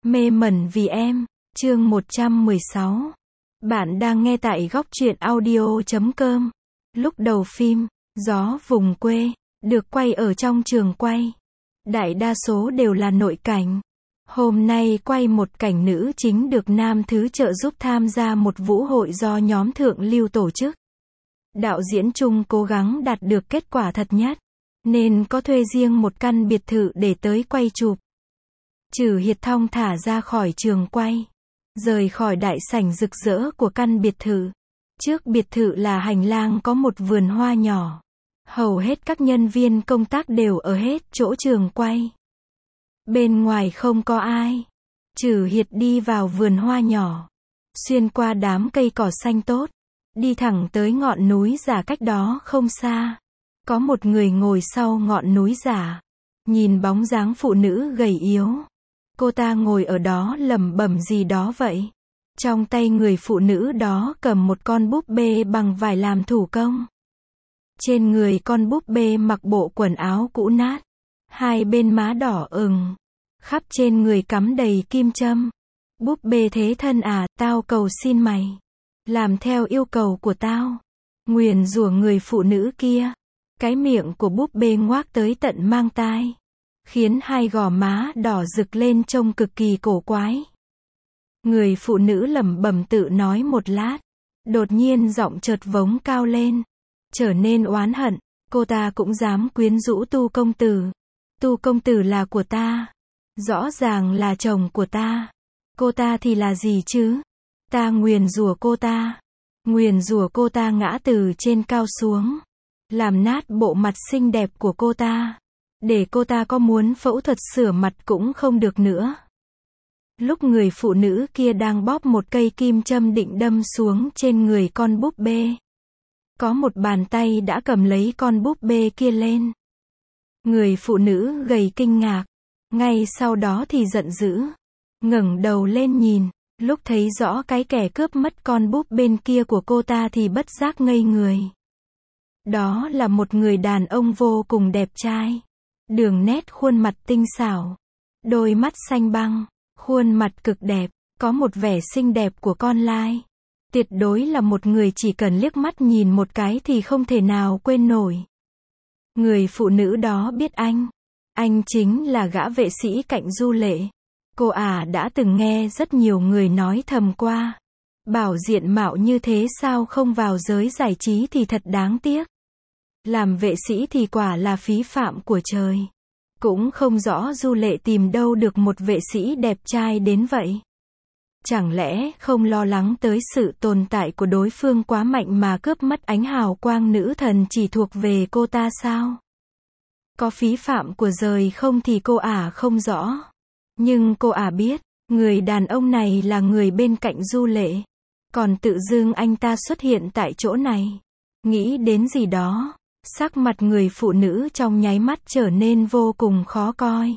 Mê mẩn vì em, chương 116. Bạn đang nghe tại góc truyện audio.com. Lúc đầu phim, Gió vùng quê, được quay ở trong trường quay. Đại đa số đều là nội cảnh. Hôm nay quay một cảnh nữ chính được nam thứ trợ giúp tham gia một vũ hội do nhóm thượng lưu tổ chức. Đạo diễn Trung cố gắng đạt được kết quả thật nhất, nên có thuê riêng một căn biệt thự để tới quay chụp. Trừ Hiệt thong thả ra khỏi trường quay, rời khỏi đại sảnh rực rỡ của căn biệt thự. Trước biệt thự là hành lang có một vườn hoa nhỏ. Hầu hết các nhân viên công tác đều ở hết chỗ trường quay. Bên ngoài không có ai. Trừ Hiệt đi vào vườn hoa nhỏ, xuyên qua đám cây cỏ xanh tốt, đi thẳng tới ngọn núi giả cách đó không xa. Có một người ngồi sau ngọn núi giả, nhìn bóng dáng phụ nữ gầy yếu. Cô ta ngồi ở đó lẩm bẩm gì đó vậy. Trong tay người phụ nữ đó cầm một con búp bê bằng vải làm thủ công. Trên người con búp bê mặc bộ quần áo cũ nát, hai bên má đỏ ửng, khắp trên người cắm đầy kim châm. Búp bê thế thân à, tao cầu xin mày, làm theo yêu cầu của tao. Nguyền rủa người phụ nữ kia. Cái miệng của búp bê ngoác tới tận mang tai, khiến hai gò má đỏ rực lên trông cực kỳ cổ quái. Người phụ nữ lẩm bẩm tự nói một lát, đột nhiên giọng chợt vống cao lên, trở nên oán hận. Cô ta cũng dám quyến rũ Tu công tử. Tu công tử là của ta, rõ ràng là chồng của ta. Cô ta thì là gì chứ? Ta nguyền rủa cô ta, nguyền rủa cô ta ngã từ trên cao xuống, làm nát bộ mặt xinh đẹp của cô ta, để cô ta có muốn phẫu thuật sửa mặt cũng không được nữa. Lúc người phụ nữ kia đang bóp một cây kim châm định đâm xuống trên người con búp bê, có một bàn tay đã cầm lấy con búp bê kia lên. Người phụ nữ gầy kinh ngạc, ngay sau đó thì giận dữ, ngẩng đầu lên nhìn, lúc thấy rõ cái kẻ cướp mất con búp bên kia của cô ta thì bất giác ngây người. Đó là một người đàn ông vô cùng đẹp trai, đường nét khuôn mặt tinh xảo, đôi mắt xanh băng, khuôn mặt cực đẹp, có một vẻ xinh đẹp của con lai. Tuyệt đối là một người chỉ cần liếc mắt nhìn một cái thì không thể nào quên nổi. Người phụ nữ đó biết anh chính là gã vệ sĩ Cạnh Du Lệ. Cô đã từng nghe rất nhiều người nói thầm qua, bảo diện mạo như thế sao không vào giới giải trí thì thật đáng tiếc. Làm vệ sĩ thì quả là phí phạm của trời. Cũng không rõ Du Lệ tìm đâu được một vệ sĩ đẹp trai đến vậy. Chẳng lẽ không lo lắng tới sự tồn tại của đối phương quá mạnh mà cướp mất ánh hào quang nữ thần chỉ thuộc về cô ta sao? Có phí phạm của trời không thì cô không rõ. Nhưng cô biết, người đàn ông này là người bên cạnh Du Lệ. Còn tự dưng anh ta xuất hiện tại chỗ này. Nghĩ đến gì đó, sắc mặt người phụ nữ trong nháy mắt trở nên vô cùng khó coi.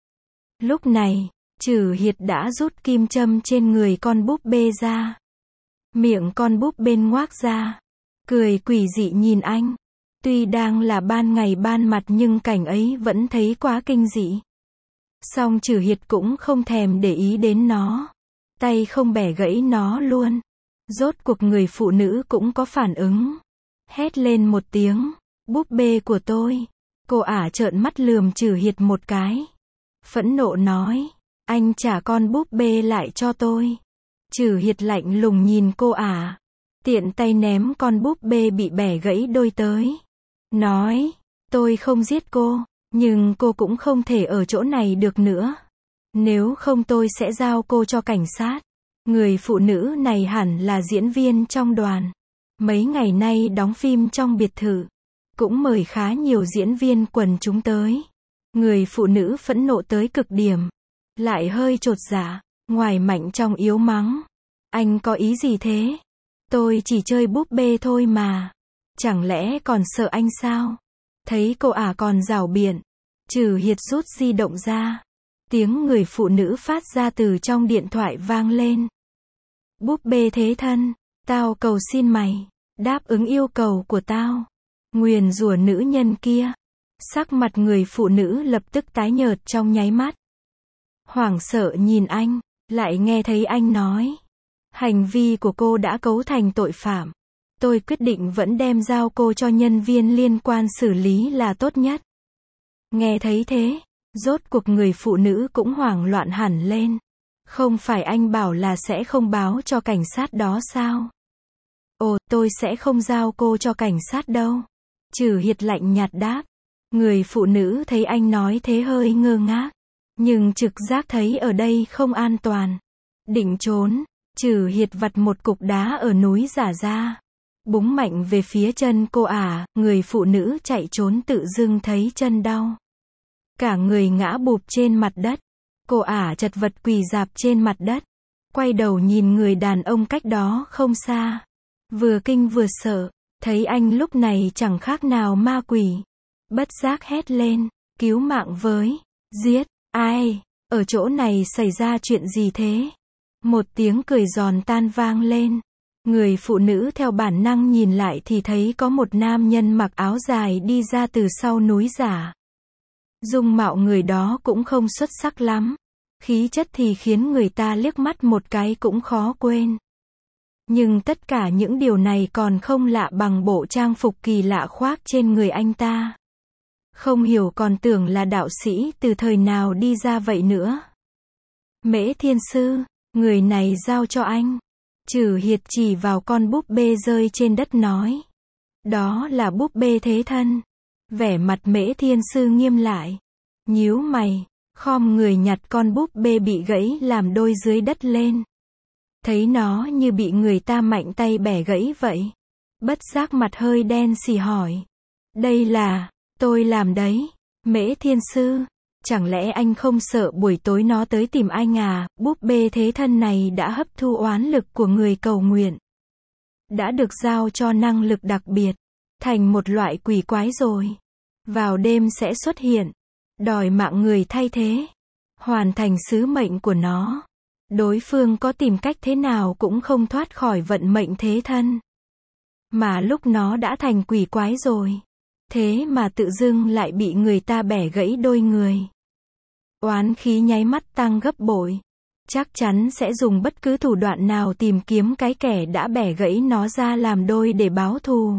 Lúc này, Trừ Hiệt đã rút kim châm trên người con búp bê ra. Miệng con búp bên ngoác ra, cười quỷ dị nhìn anh. Tuy đang là ban ngày ban mặt nhưng cảnh ấy vẫn thấy quá kinh dị. Song Trừ Hiệt cũng không thèm để ý đến nó, tay không bẻ gãy nó luôn. Rốt cuộc người phụ nữ cũng có phản ứng, hét lên một tiếng, búp bê của tôi. Cô trợn mắt lườm Trừ Hiệt một cái, phẫn nộ nói, anh trả con búp bê lại cho tôi. Trừ Hiệt lạnh lùng nhìn cô tiện tay ném con búp bê bị bẻ gãy đôi tới, nói, tôi không giết cô, nhưng cô cũng không thể ở chỗ này được nữa. Nếu không tôi sẽ giao cô cho cảnh sát. Người phụ nữ này hẳn là diễn viên trong đoàn. Mấy ngày nay đóng phim trong biệt thự, cũng mời khá nhiều diễn viên quần chúng tới. Người phụ nữ phẫn nộ tới cực điểm, lại hơi chột dạ, ngoài mạnh trong yếu mắng. Anh có ý gì thế? Tôi chỉ chơi búp bê thôi mà. Chẳng lẽ còn sợ anh sao? Thấy cô còn giảo biện, Trừ Hiệt rút di động ra. Tiếng người phụ nữ phát ra từ trong điện thoại vang lên. Búp bê thế thân, tao cầu xin mày, đáp ứng yêu cầu của tao. Nguyền rủa nữ nhân kia. Sắc mặt người phụ nữ lập tức tái nhợt trong nháy mắt. hoảng sợ nhìn anh, lại nghe thấy anh nói. Hành vi của cô đã cấu thành tội phạm. Tôi quyết định vẫn đem giao cô cho nhân viên liên quan xử lý là tốt nhất. Nghe thấy thế, rốt cuộc người phụ nữ cũng hoảng loạn hẳn lên. Không phải anh bảo là sẽ không báo cho cảnh sát đó sao? Ồ, tôi sẽ không giao cô cho cảnh sát đâu. Trử Hiệt lạnh nhạt đáp. Người phụ nữ thấy anh nói thế hơi ngơ ngác. Nhưng trực giác thấy ở đây không an toàn. Định trốn, Trử Hiệt vặt một cục đá ở núi giả ra. Búng mạnh về phía chân cô ả, người phụ nữ chạy trốn tự dưng thấy chân đau. Cả người ngã bụp trên mặt đất. Cô ả chật vật quỳ rạp trên mặt đất. Quay đầu nhìn người đàn ông cách đó không xa. Vừa kinh vừa sợ, thấy anh lúc này chẳng khác nào ma quỷ. Bất giác hét lên, cứu mạng với, giết, ai, ở chỗ này xảy ra chuyện gì thế? Một tiếng cười giòn tan vang lên. Người phụ nữ theo bản năng nhìn lại thì thấy có một nam nhân mặc áo dài đi ra từ sau núi giả. Dung mạo người đó cũng không xuất sắc lắm. Khí chất thì khiến người ta liếc mắt một cái cũng khó quên. Nhưng tất cả những điều này còn không lạ bằng bộ trang phục kỳ lạ khoác trên người anh ta. Không hiểu còn tưởng là đạo sĩ từ thời nào đi ra vậy nữa. Mễ Thiên Sư, người này giao cho anh. Trử Hiệt chỉ vào con búp bê rơi trên đất nói. Đó là búp bê thế thân. Vẻ mặt Mễ Thiên Sư nghiêm lại. Nhíu mày, khom người nhặt con búp bê bị gãy làm đôi dưới đất lên. Thấy nó như bị người ta mạnh tay bẻ gãy vậy. Bất giác mặt hơi đen xì hỏi. Đây là, tôi làm đấy. Mễ Thiên Sư, chẳng lẽ anh không sợ buổi tối nó tới tìm anh à? Búp bê thế thân này đã hấp thu oán lực của người cầu nguyện. Đã được giao cho năng lực đặc biệt. Thành một loại quỷ quái rồi. Vào đêm sẽ xuất hiện. Đòi mạng người thay thế. Hoàn thành sứ mệnh của nó. Đối phương có tìm cách thế nào cũng không thoát khỏi vận mệnh thế thân. Mà lúc nó đã thành quỷ quái rồi. Thế mà tự dưng lại bị người ta bẻ gãy đôi người. Oán khí nháy mắt tăng gấp bội. Chắc chắn sẽ dùng bất cứ thủ đoạn nào tìm kiếm cái kẻ đã bẻ gãy nó ra làm đôi để báo thù.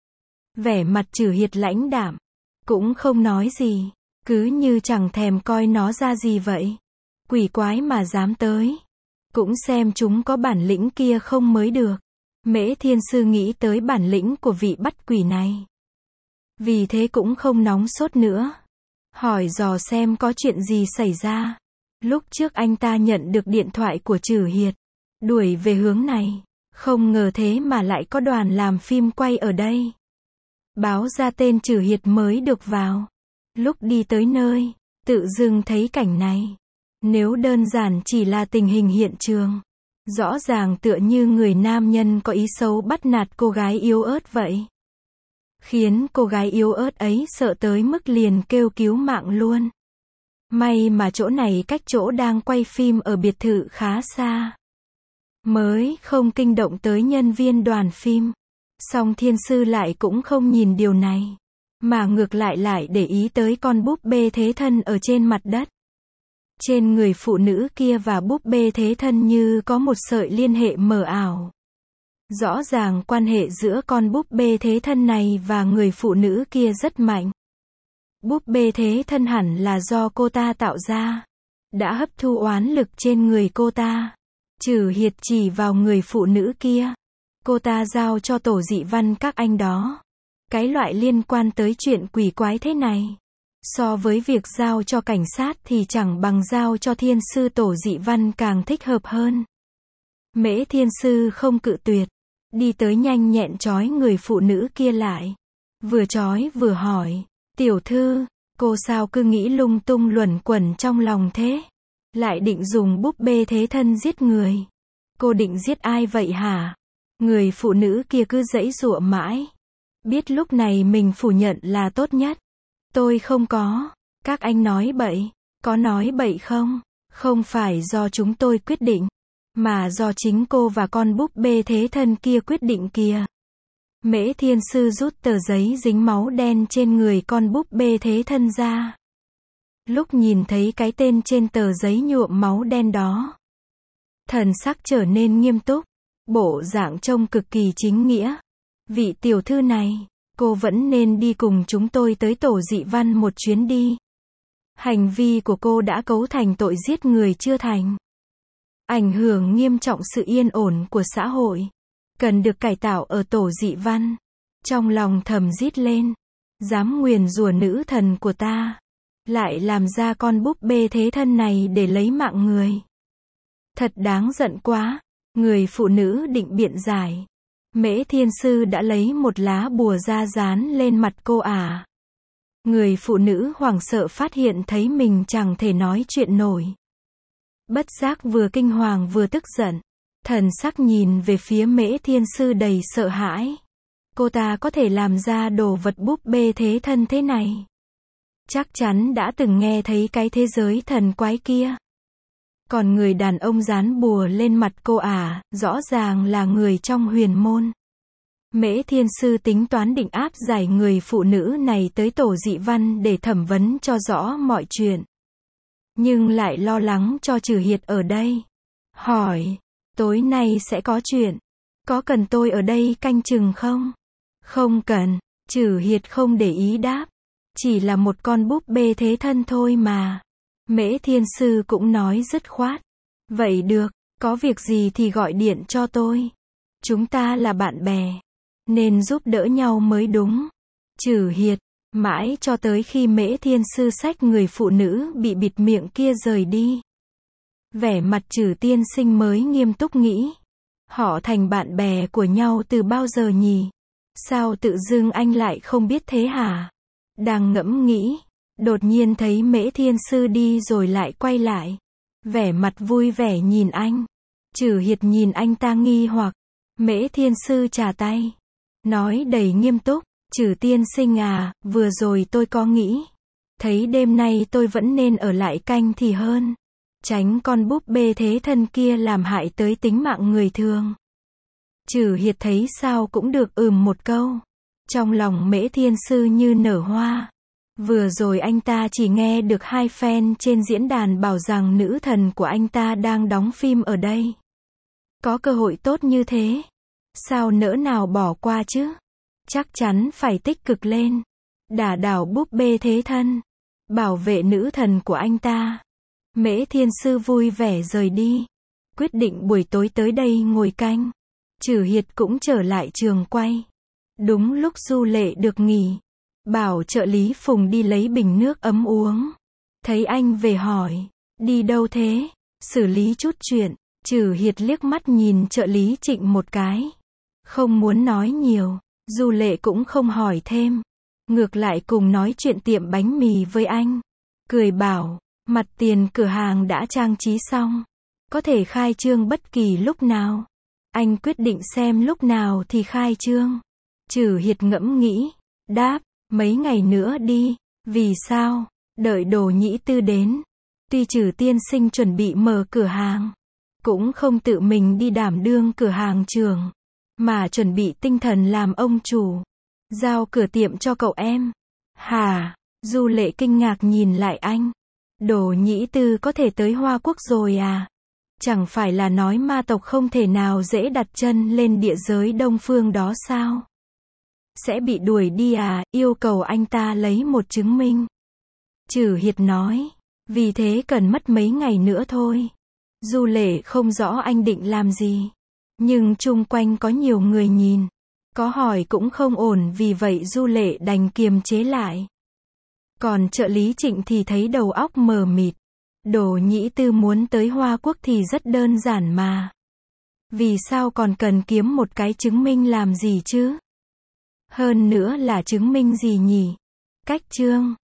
Vẻ mặt Trử Hiệt lãnh đạm. Cũng không nói gì. Cứ như chẳng thèm coi nó ra gì vậy. Quỷ quái mà dám tới. Cũng xem chúng có bản lĩnh kia không mới được. Mễ Thiên Sư nghĩ tới bản lĩnh của vị bắt quỷ này. Vì thế cũng không nóng sốt nữa. Hỏi dò xem có chuyện gì xảy ra. Lúc trước anh ta nhận được điện thoại của Trử Hiệt. Đuổi về hướng này. Không ngờ thế mà lại có đoàn làm phim quay ở đây. Báo ra tên Trử Hiệt mới được vào. Lúc đi tới nơi, tự dưng thấy cảnh này. Nếu đơn giản chỉ là tình hình hiện trường. Rõ ràng tựa như người nam nhân có ý xấu bắt nạt cô gái yếu ớt vậy. Khiến cô gái yếu ớt ấy sợ tới mức liền kêu cứu mạng luôn. May mà chỗ này cách chỗ đang quay phim ở biệt thự khá xa. Mới không kinh động tới nhân viên đoàn phim. Song Thiên Sư lại cũng không nhìn điều này. Mà ngược lại để ý tới con búp bê thế thân ở trên mặt đất. Trên người phụ nữ kia và búp bê thế thân như có một sợi liên hệ mờ ảo. Rõ ràng quan hệ giữa con búp bê thế thân này và người phụ nữ kia rất mạnh. Búp bê thế thân hẳn là do cô ta tạo ra. Đã hấp thu oán lực trên người cô ta. Trử Hiệt chỉ vào người phụ nữ kia. Cô ta giao cho tổ dị văn các anh đó. Cái loại liên quan tới chuyện quỷ quái thế này. So với việc giao cho cảnh sát thì chẳng bằng giao cho Thiên Sư tổ dị văn càng thích hợp hơn. Mễ Thiên Sư không cự tuyệt. Đi tới nhanh nhẹn trói người phụ nữ kia lại. Vừa trói vừa hỏi. Tiểu thư, cô sao cứ nghĩ lung tung luẩn quẩn trong lòng thế? Lại định dùng búp bê thế thân giết người. Cô định giết ai vậy hả? Người phụ nữ kia cứ giãy giụa mãi. Biết lúc này mình phủ nhận là tốt nhất. Tôi không có. Các anh nói bậy. Có nói bậy không? Không phải do chúng tôi quyết định. Mà do chính cô và con búp bê thế thân kia quyết định kìa. Mễ Thiên Sư rút tờ giấy dính máu đen trên người con búp bê thế thân ra. Lúc nhìn thấy cái tên trên tờ giấy nhuộm máu đen đó, thần sắc trở nên nghiêm túc, bộ dạng trông cực kỳ chính nghĩa. Vị tiểu thư này, cô vẫn nên đi cùng chúng tôi tới tổ dị văn một chuyến đi. Hành vi của cô đã cấu thành tội giết người chưa thành, ảnh hưởng nghiêm trọng sự yên ổn của xã hội, cần được cải tạo ở tổ dị văn. Trong lòng thầm rít lên, dám nguyền rủa nữ thần của ta, lại làm ra con búp bê thế thân này để lấy mạng người. Thật đáng giận quá. Người phụ nữ định biện giải. Mễ Thiên Sư đã lấy một lá bùa ra dán lên mặt cô à. Người phụ nữ hoảng sợ phát hiện thấy mình chẳng thể nói chuyện nổi. Bất giác vừa kinh hoàng vừa tức giận. Thần sắc nhìn về phía Mễ Thiên Sư đầy sợ hãi. Cô ta có thể làm ra đồ vật búp bê thế thân thế này. Chắc chắn đã từng nghe thấy cái thế giới thần quái kia. Còn người đàn ông dán bùa lên mặt cô à, rõ ràng là người trong huyền môn. Mễ Thiên Sư tính toán định áp giải người phụ nữ này tới tổ dị văn để thẩm vấn cho rõ mọi chuyện. Nhưng lại lo lắng cho Trử Hiệt ở đây. Hỏi, tối nay sẽ có chuyện. Có cần tôi ở đây canh chừng không? Không cần. Trử Hiệt không để ý đáp. Chỉ là một con búp bê thế thân thôi mà. Mễ Thiên Sư cũng nói dứt khoát. Vậy được, có việc gì thì gọi điện cho tôi. Chúng ta là bạn bè, nên giúp đỡ nhau mới đúng. Trử Hiệt, mãi cho tới khi Mễ Thiên Sư xách người phụ nữ bị bịt miệng kia rời đi. Vẻ mặt Trử tiên sinh mới nghiêm túc nghĩ. Họ thành bạn bè của nhau từ bao giờ nhỉ? Sao tự dưng anh lại không biết thế hả? Đang ngẫm nghĩ, đột nhiên thấy Mễ Thiên Sư đi rồi lại quay lại. Vẻ mặt vui vẻ nhìn anh. Trử Hiệt nhìn anh ta nghi hoặc. Mễ Thiên Sư chà tay, nói đầy nghiêm túc. Trử tiên sinh à, vừa rồi tôi có nghĩ. Thấy đêm nay tôi vẫn nên ở lại canh thì hơn. Tránh con búp bê thế thân kia làm hại tới tính mạng người thường. Trử Hiệt thấy sao cũng được một câu. Trong lòng Mễ Thiên Sư như nở hoa. Vừa rồi anh ta chỉ nghe được 2 fan trên diễn đàn bảo rằng nữ thần của anh ta đang đóng phim ở đây. Có cơ hội tốt như thế, sao nỡ nào bỏ qua chứ? Chắc chắn phải tích cực lên. Đả đảo búp bê thế thân. Bảo vệ nữ thần của anh ta. Mễ Thiên Sư vui vẻ rời đi. Quyết định buổi tối tới đây ngồi canh. Trử Hiệt cũng trở lại trường quay. Đúng lúc Du Lệ được nghỉ. Bảo trợ lý Phùng đi lấy bình nước ấm uống. Thấy anh về hỏi. Đi đâu thế? Xử lý chút chuyện. Trử Hiệt liếc mắt nhìn trợ lý Trịnh một cái. Không muốn nói nhiều. Du Lệ cũng không hỏi thêm. Ngược lại cùng nói chuyện tiệm bánh mì với anh. Cười bảo, mặt tiền cửa hàng đã trang trí xong. Có thể khai trương bất kỳ lúc nào. Anh quyết định xem lúc nào thì khai trương. Trử Hiệt ngẫm nghĩ. Đáp, mấy ngày nữa đi. Vì sao? Đợi Đồ Nhĩ Tư đến. Tuy Trử tiên sinh chuẩn bị mở cửa hàng, cũng không tự mình đi đảm đương cửa hàng trưởng, mà chuẩn bị tinh thần làm ông chủ. Giao cửa tiệm cho cậu em. Hả? Du Lệ kinh ngạc nhìn lại anh. Đồ Nhĩ Tư có thể tới Hoa Quốc rồi à? Chẳng phải là nói ma tộc không thể nào dễ đặt chân lên địa giới Đông Phương đó sao? Sẽ bị đuổi đi à? Yêu cầu anh ta lấy một chứng minh. Trử Hiệt nói. Vì thế cần mất mấy ngày nữa thôi. Du Lệ không rõ anh định làm gì. Nhưng chung quanh có nhiều người nhìn. Có hỏi cũng không ổn, vì vậy Du Lệ đành kiềm chế lại. Còn trợ lý Trịnh thì thấy đầu óc mờ mịt. Đồ Nhĩ Tư muốn tới Hoa Quốc thì rất đơn giản mà. Vì sao còn cần kiếm một cái chứng minh làm gì chứ? Hơn nữa là chứng minh gì nhỉ? Cách trương.